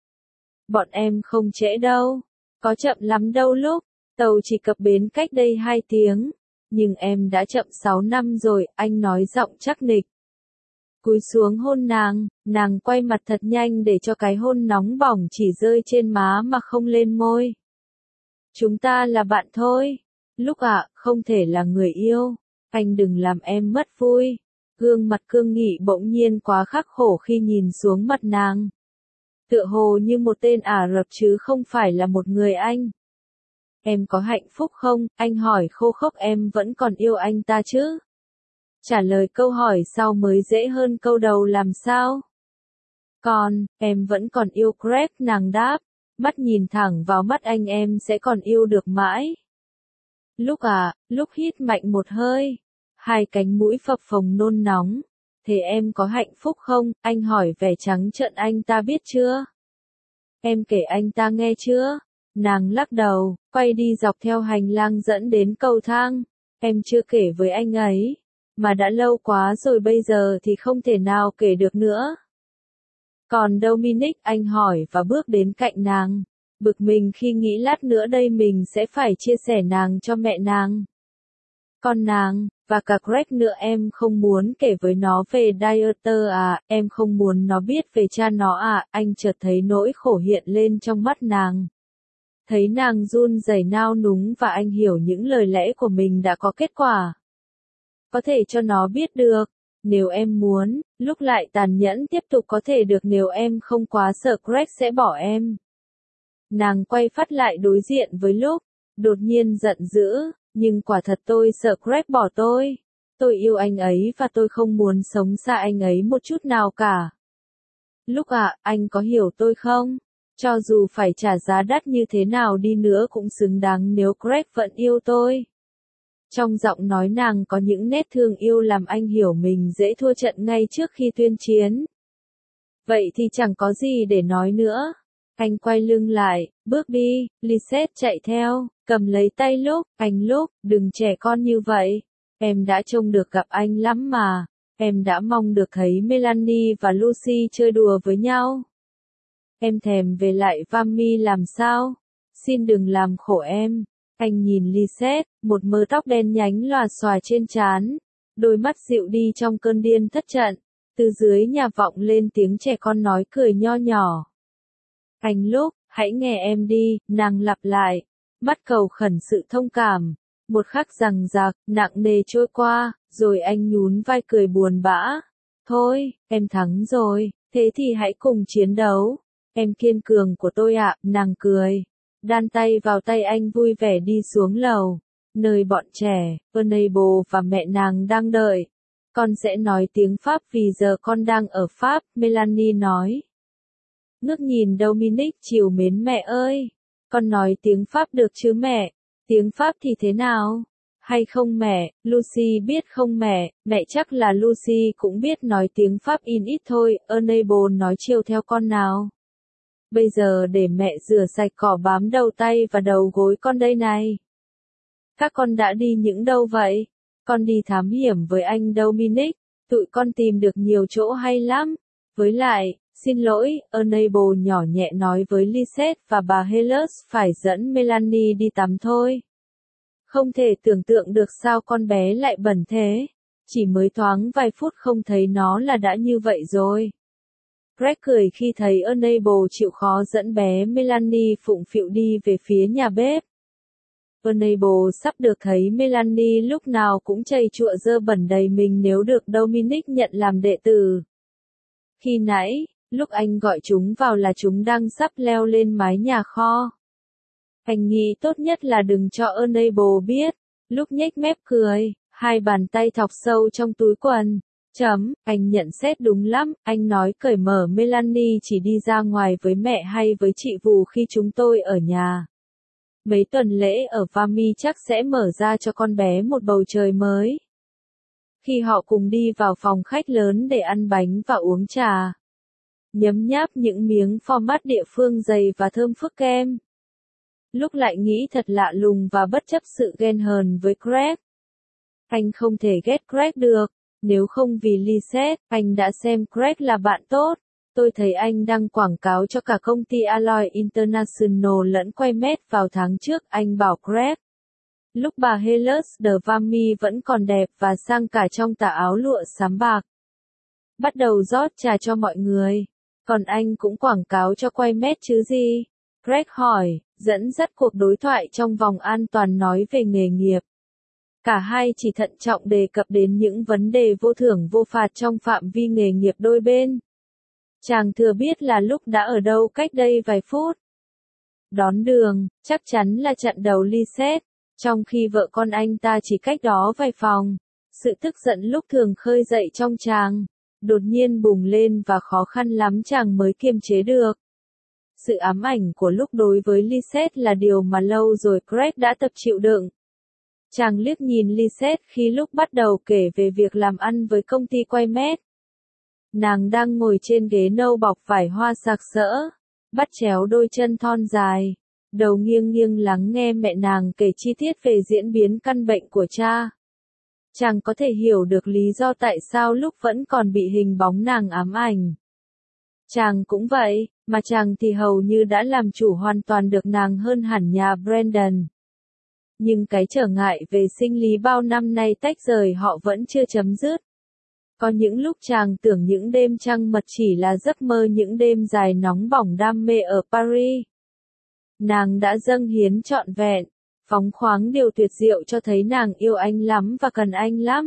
Bọn em không trễ đâu, có chậm lắm đâu lúc, tàu chỉ cập bến cách đây hai tiếng, nhưng em đã chậm sáu năm rồi, anh nói giọng chắc nịch. Cúi xuống hôn nàng, nàng quay mặt thật nhanh để cho cái hôn nóng bỏng chỉ rơi trên má mà không lên môi. Chúng ta là bạn thôi. Lúc ạ, à, không thể là người yêu. Anh đừng làm em mất vui. Gương mặt cương nghị bỗng nhiên quá khắc khổ khi nhìn xuống mặt nàng. Tựa hồ như một tên Ả Rập chứ không phải là một người Anh. Em có hạnh phúc không? Anh hỏi khô khốc. Em vẫn còn yêu anh ta chứ? Trả lời câu hỏi sau mới dễ hơn câu đầu làm sao? Còn, em vẫn còn yêu Greg, nàng đáp. Mắt nhìn thẳng vào mắt anh, em sẽ còn yêu được mãi. Lúc à, lúc hít mạnh một hơi. Hai cánh mũi phập phồng nôn nóng. Thế em có hạnh phúc không? Anh hỏi vẻ trắng trợn. Anh ta biết chưa? Em kể anh ta nghe chưa? Nàng lắc đầu, quay đi dọc theo hành lang dẫn đến cầu thang. Em chưa kể với anh ấy. Mà đã lâu quá rồi, bây giờ thì không thể nào kể được nữa. Còn Dominic? Anh hỏi và bước đến cạnh nàng. Bực mình khi nghĩ lát nữa đây mình sẽ phải chia sẻ nàng cho mẹ nàng. Con nàng, và cả Greg nữa. Em không muốn kể với nó về Dieter à, em không muốn nó biết về cha nó à. Anh chợt thấy nỗi khổ hiện lên trong mắt nàng. Thấy nàng run rẩy nao núng và anh hiểu những lời lẽ của mình đã có kết quả. Có thể cho nó biết được, nếu em muốn, lúc lại tàn nhẫn tiếp tục có thể được nếu em không quá sợ Greg sẽ bỏ em. Nàng quay phát lại đối diện với Luke, đột nhiên giận dữ, nhưng quả thật tôi sợ Greg bỏ tôi. Tôi yêu anh ấy và tôi không muốn sống xa anh ấy một chút nào cả. Lúc ạ, anh có hiểu tôi không? Cho dù phải trả giá đắt như thế nào đi nữa cũng xứng đáng nếu Greg vẫn yêu tôi. Trong giọng nói nàng có những nét thương yêu làm anh hiểu mình dễ thua trận ngay trước khi tuyên chiến. Vậy thì chẳng có gì để nói nữa. Anh quay lưng lại, bước đi, Lisette chạy theo, cầm lấy tay Lúc, anh Lúc, đừng trẻ con như vậy. Em đã trông được gặp anh lắm mà. Em đã mong được thấy Melanie và Lucy chơi đùa với nhau. Em thèm về lại Vimy làm sao? Xin đừng làm khổ em. Anh nhìn Lisette, một mớ tóc đen nhánh lòa xòa trên trán, đôi mắt dịu đi trong cơn điên thất trận. Từ dưới nhà vọng lên tiếng trẻ con nói cười nho nhỏ. Anh Lúc, hãy nghe em đi, nàng lặp lại, mắt cầu khẩn sự thông cảm. Một khắc rằng rạc, nặng nề trôi qua, rồi anh nhún vai cười buồn bã. Thôi, em thắng rồi, thế thì hãy cùng chiến đấu. Em kiên cường của tôi ạ, nàng cười. Đan tay vào tay anh vui vẻ đi xuống lầu, nơi bọn trẻ, Unable và mẹ nàng đang đợi. Con sẽ nói tiếng Pháp vì giờ con đang ở Pháp, Melanie nói. Ngước nhìn Dominic trìu mến mẹ ơi. Con nói tiếng Pháp được chứ mẹ? Tiếng Pháp thì thế nào? Hay không mẹ? Lucy biết không mẹ? Mẹ chắc là Lucy cũng biết nói tiếng Pháp in ít thôi, Unable nói chiều theo con nào. Bây giờ để mẹ rửa sạch cỏ bám đầu tay và đầu gối con đây này. Các con đã đi những đâu vậy? Con đi thám hiểm với anh Dominic, tụi con tìm được nhiều chỗ hay lắm. Với lại, xin lỗi, Unable nhỏ nhẹ nói với Lisette và bà Hellers phải dẫn Melanie đi tắm thôi. Không thể tưởng tượng được sao con bé lại bẩn thế. Chỉ mới thoáng vài phút không thấy nó là đã như vậy rồi. Greg cười khi thấy Unable chịu khó dẫn bé Melanie phụng phịu đi về phía nhà bếp. Unable sắp được thấy Melanie lúc nào cũng chầy chụa dơ bẩn đầy mình nếu được Dominic nhận làm đệ tử. Khi nãy, lúc anh gọi chúng vào là chúng đang sắp leo lên mái nhà kho. Anh nghĩ tốt nhất là đừng cho Unable biết. Lúc nhếch mép cười, hai bàn tay thọc sâu trong túi quần. Chấm, anh nhận xét đúng lắm, anh nói cởi mở Melanie chỉ đi ra ngoài với mẹ hay với chị Vù khi chúng tôi ở nhà. Mấy tuần lễ ở Vimy chắc sẽ mở ra cho con bé một bầu trời mới. Khi họ cùng đi vào phòng khách lớn để ăn bánh và uống trà. Nhấm nháp những miếng format địa phương dày và thơm phức kem. Lúc lại nghĩ thật lạ lùng và bất chấp sự ghen hờn với Greg. Anh không thể ghét Greg được. Nếu không vì Lisette, anh đã xem Greg là bạn tốt. Tôi thấy anh đăng quảng cáo cho cả công ty Alloy International lẫn quay mét vào tháng trước, anh bảo Greg. Lúc bà Hellers de Vimy vẫn còn đẹp và sang cả trong tà áo lụa xám bạc. Bắt đầu rót trà cho mọi người. Còn anh cũng quảng cáo cho quay mét chứ gì? Greg hỏi, dẫn dắt cuộc đối thoại trong vòng an toàn nói về nghề nghiệp. Cả hai chỉ thận trọng đề cập đến những vấn đề vô thưởng vô phạt trong phạm vi nghề nghiệp đôi bên. Chàng thừa biết là lúc đã ở đâu cách đây vài phút. Đón đường, chắc chắn là chặn đầu Lisette, trong khi vợ con anh ta chỉ cách đó vài phòng. Sự tức giận lúc thường khơi dậy trong chàng, đột nhiên bùng lên và khó khăn lắm chàng mới kiềm chế được. Sự ám ảnh của lúc đối với Lisette là điều mà lâu rồi Greg đã tập chịu đựng. Chàng liếc nhìn Lisette khi lúc bắt đầu kể về việc làm ăn với công ty quay mét. Nàng đang ngồi trên ghế nâu bọc vải hoa sặc sỡ, bắt chéo đôi chân thon dài, đầu nghiêng nghiêng lắng nghe mẹ nàng kể chi tiết về diễn biến căn bệnh của cha. Chàng có thể hiểu được lý do tại sao lúc vẫn còn bị hình bóng nàng ám ảnh. Chàng cũng vậy, mà chàng thì hầu như đã làm chủ hoàn toàn được nàng hơn hẳn nhà Brandon. Nhưng cái trở ngại về sinh lý bao năm nay tách rời họ vẫn chưa chấm dứt. Có những lúc chàng tưởng những đêm trăng mật chỉ là giấc mơ, những đêm dài nóng bỏng đam mê ở Paris. Nàng đã dâng hiến trọn vẹn, phóng khoáng điều tuyệt diệu cho thấy nàng yêu anh lắm và cần anh lắm.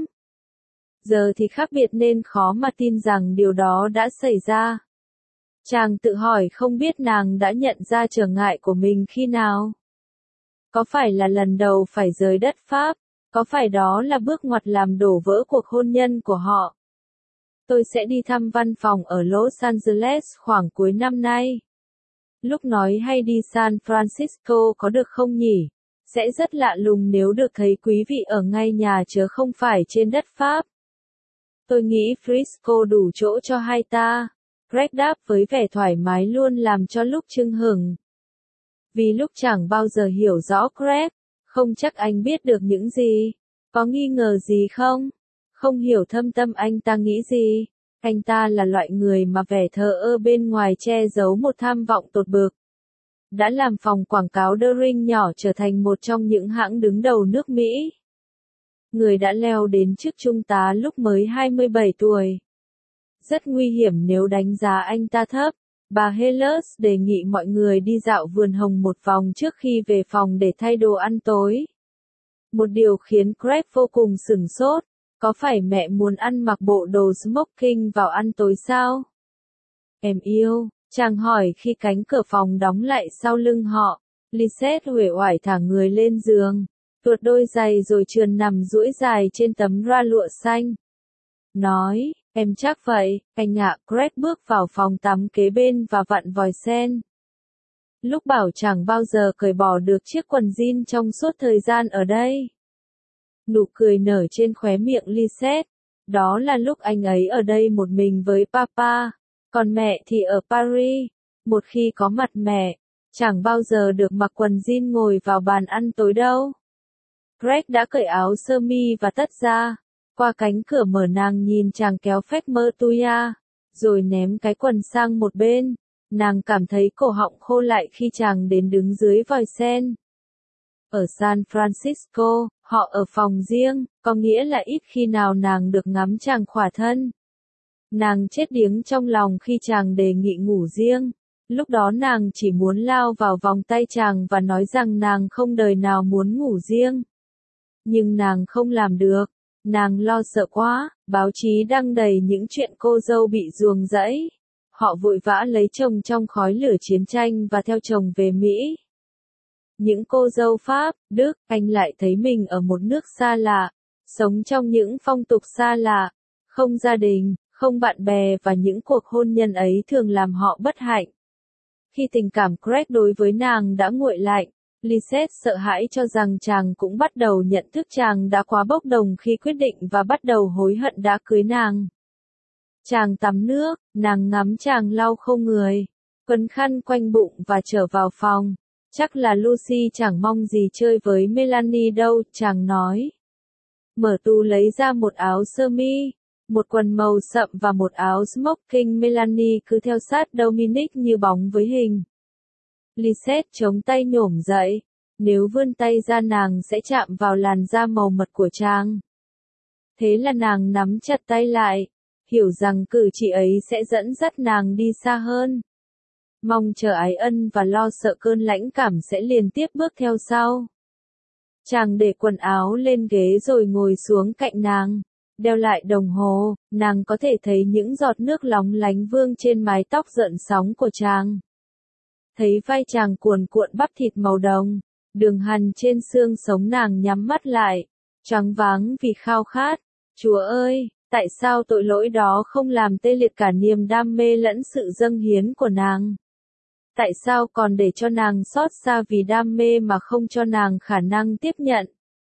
Giờ thì khác biệt nên khó mà tin rằng điều đó đã xảy ra. Chàng tự hỏi không biết nàng đã nhận ra trở ngại của mình khi nào. Có phải là lần đầu phải rời đất Pháp? Có phải đó là bước ngoặt làm đổ vỡ cuộc hôn nhân của họ? Tôi sẽ đi thăm văn phòng ở Los Angeles khoảng cuối năm nay. Lúc nói hay đi San Francisco có được không nhỉ? Sẽ rất lạ lùng nếu được thấy quý vị ở ngay nhà chớ không phải trên đất Pháp. Tôi nghĩ Frisco đủ chỗ cho hai ta. Greg đáp với vẻ thoải mái luôn làm cho Luke chưng hửng. Vì Luke chẳng bao giờ hiểu rõ Greg, không chắc anh biết được những gì. Có nghi ngờ gì không? Không hiểu thâm tâm anh ta nghĩ gì. Anh ta là loại người mà vẻ thờ ơ bên ngoài che giấu một tham vọng tột bực. Đã làm phòng quảng cáo Dering nhỏ trở thành một trong những hãng đứng đầu nước Mỹ. Người đã leo đến chức trung tá lúc mới hai mươi bảy tuổi. Rất nguy hiểm nếu đánh giá anh ta thấp. Bà Hellers đề nghị mọi người đi dạo vườn hồng một vòng trước khi về phòng để thay đồ ăn tối. Một điều khiến Greg vô cùng sửng sốt. Có phải mẹ muốn ăn mặc bộ đồ smoking vào ăn tối sao? Em yêu, chàng hỏi khi cánh cửa phòng đóng lại sau lưng họ. Lisette uể oải thả người lên giường, tuột đôi giày rồi trườn nằm duỗi dài trên tấm ra lụa xanh. Nói, em chắc vậy, anh ạ. Greg bước vào phòng tắm kế bên và vặn vòi sen. Lúc bảo chẳng bao giờ cởi bỏ được chiếc quần jean trong suốt thời gian ở đây. Nụ cười nở trên khóe miệng Lisette. Đó là lúc anh ấy ở đây một mình với papa, còn mẹ thì ở Paris. Một khi có mặt mẹ, chẳng bao giờ được mặc quần jean ngồi vào bàn ăn tối đâu. Greg đã cởi áo sơ mi và tất ra. Qua cánh cửa mở nàng nhìn chàng kéo phách mơ tuya, rồi ném cái quần sang một bên. Nàng cảm thấy cổ họng khô lại khi chàng đến đứng dưới vòi sen. Ở San Francisco, họ ở phòng riêng, có nghĩa là ít khi nào nàng được ngắm chàng khỏa thân. Nàng chết điếng trong lòng khi chàng đề nghị ngủ riêng. Lúc đó nàng chỉ muốn lao vào vòng tay chàng và nói rằng nàng không đời nào muốn ngủ riêng. Nhưng nàng không làm được. Nàng lo sợ quá, báo chí đăng đầy những chuyện cô dâu bị ruồng rẫy. Họ vội vã lấy chồng trong khói lửa chiến tranh và theo chồng về Mỹ. Những cô dâu Pháp, Đức, Anh lại thấy mình ở một nước xa lạ, sống trong những phong tục xa lạ, không gia đình, không bạn bè và những cuộc hôn nhân ấy thường làm họ bất hạnh. Khi tình cảm Greg đối với nàng đã nguội lạnh, Lisette sợ hãi cho rằng chàng cũng bắt đầu nhận thức chàng đã quá bốc đồng khi quyết định và bắt đầu hối hận đã cưới nàng. Chàng tắm nước, nàng ngắm chàng lau khô người, quấn khăn quanh bụng và trở vào phòng. Chắc là Lucy chẳng mong gì chơi với Melanie đâu, chàng nói. Mở tủ lấy ra một áo sơ mi, một quần màu sậm và một áo smoking. Melanie cứ theo sát Dominic như bóng với hình. Lisette chống tay nhổm dậy. Nếu vươn tay ra nàng sẽ chạm vào làn da màu mật của chàng. Thế là nàng nắm chặt tay lại, hiểu rằng cử chỉ ấy sẽ dẫn dắt nàng đi xa hơn. Mong chờ ái ân và lo sợ cơn lãnh cảm sẽ liên tiếp bước theo sau. Chàng để quần áo lên ghế rồi ngồi xuống cạnh nàng, đeo lại đồng hồ. Nàng có thể thấy những giọt nước lóng lánh vương trên mái tóc rợn sóng của chàng. Thấy vai chàng cuồn cuộn bắp thịt màu đồng, đường hằn trên xương sống. Nàng nhắm mắt lại, choáng váng vì khao khát. Chúa ơi, tại sao tội lỗi đó không làm tê liệt cả niềm đam mê lẫn sự dâng hiến của nàng? Tại sao còn để cho nàng xót xa vì đam mê mà không cho nàng khả năng tiếp nhận?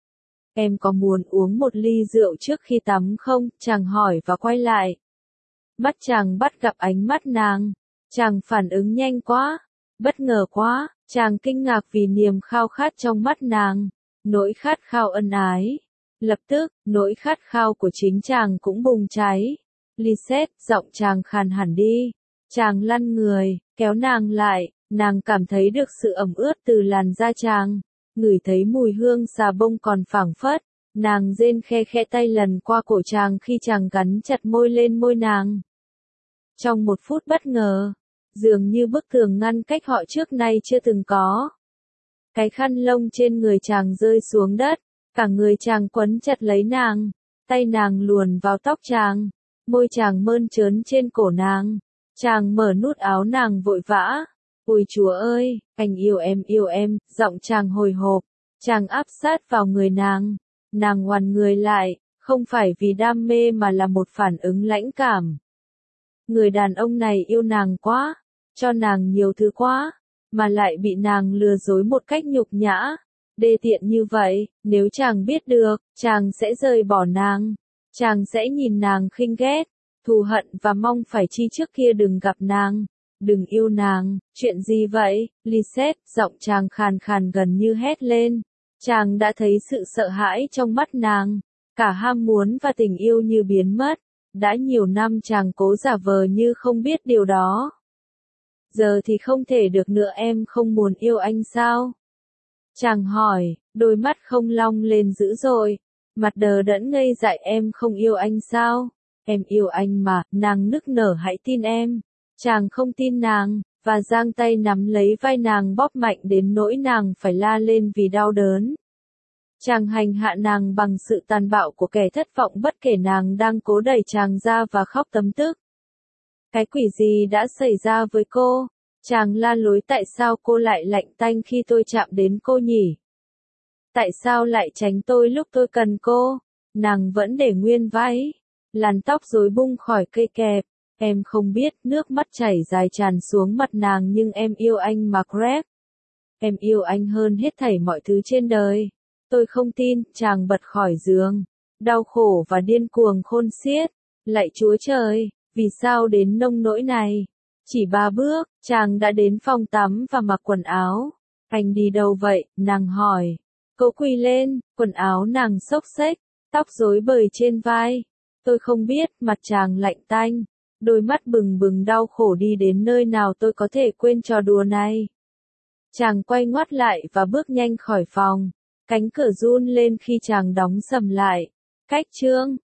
Em có muốn uống một ly rượu trước khi tắm không? Chàng hỏi và quay lại. Mắt chàng bắt gặp ánh mắt nàng. Chàng phản ứng nhanh quá, bất ngờ quá. Chàng kinh ngạc vì niềm khao khát trong mắt nàng, nỗi khát khao ân ái. Lập tức, nỗi khát khao của chính chàng cũng bùng cháy. Lisette, giọng chàng khàn hẳn đi. Chàng lăn người, kéo nàng lại, nàng cảm thấy được sự ẩm ướt từ làn da chàng, ngửi thấy mùi hương xà bông còn phảng phất. Nàng rên khe khẽ tay lần qua cổ chàng khi chàng gắn chặt môi lên môi nàng. Trong một phút bất ngờ, dường như bức tường ngăn cách họ trước nay chưa từng có. Cái khăn lông trên người chàng rơi xuống đất, cả người chàng quấn chặt lấy nàng, tay nàng luồn vào tóc chàng, môi chàng mơn trớn trên cổ nàng. Chàng mở nút áo nàng vội vã. Ôi Chúa ơi, anh yêu em yêu em, giọng chàng hồi hộp. Chàng áp sát vào người nàng. Nàng ngoằn người lại, Không phải vì đam mê mà là một phản ứng lãnh cảm. Người đàn ông này yêu nàng quá, cho nàng nhiều thứ quá, mà lại bị nàng lừa dối một cách nhục nhã, đê tiện như vậy, nếu chàng biết được, chàng sẽ rời bỏ nàng, chàng sẽ nhìn nàng khinh ghét, thù hận và mong phải chi trước kia đừng gặp nàng, đừng yêu nàng, chuyện gì vậy, Lisette, giọng chàng khàn khàn gần như hét lên, chàng đã thấy sự sợ hãi trong mắt nàng, cả ham muốn và tình yêu như biến mất, đã nhiều năm chàng cố giả vờ như không biết điều đó. Giờ thì không thể được nữa, em không muốn yêu anh sao? Chàng hỏi, đôi mắt không long lên dữ dội, mặt đờ đẫn ngây dại, em không yêu anh sao? Em yêu anh mà, nàng nức nở, hãy tin em. Chàng không tin nàng, và giang tay nắm lấy vai nàng bóp mạnh đến nỗi nàng phải la lên vì đau đớn. Chàng hành hạ nàng bằng sự tàn bạo của kẻ thất vọng bất kể nàng đang cố đẩy chàng ra và khóc tấm tức. Cái quỷ gì đã xảy ra với cô? Chàng la lối, tại sao cô lại lạnh tanh khi tôi chạm đến cô nhỉ? Tại sao lại tránh tôi lúc tôi cần cô? Nàng vẫn để nguyên váy, làn tóc rối bung khỏi cây kẹp. Em không biết, nước mắt chảy dài tràn xuống mặt nàng, nhưng em yêu anh mà Greg. Em yêu anh hơn hết thảy mọi thứ trên đời. Tôi không tin. Chàng bật khỏi giường, đau khổ và điên cuồng khôn xiết. Lạy Chúa Trời, vì sao đến nông nỗi này? Chỉ ba bước, chàng đã đến phòng tắm và mặc quần áo. Anh đi đâu vậy? Nàng hỏi. Cô quỳ lên, quần áo nàng xốc xếch, tóc rối bời trên vai. Tôi không biết. Mặt chàng lạnh tanh, đôi mắt bừng bừng đau khổ. Đi đến nơi nào tôi có thể quên trò đùa này? Chàng quay ngoắt lại và bước nhanh khỏi phòng. Cánh cửa run lên khi chàng đóng sầm lại. Cách chương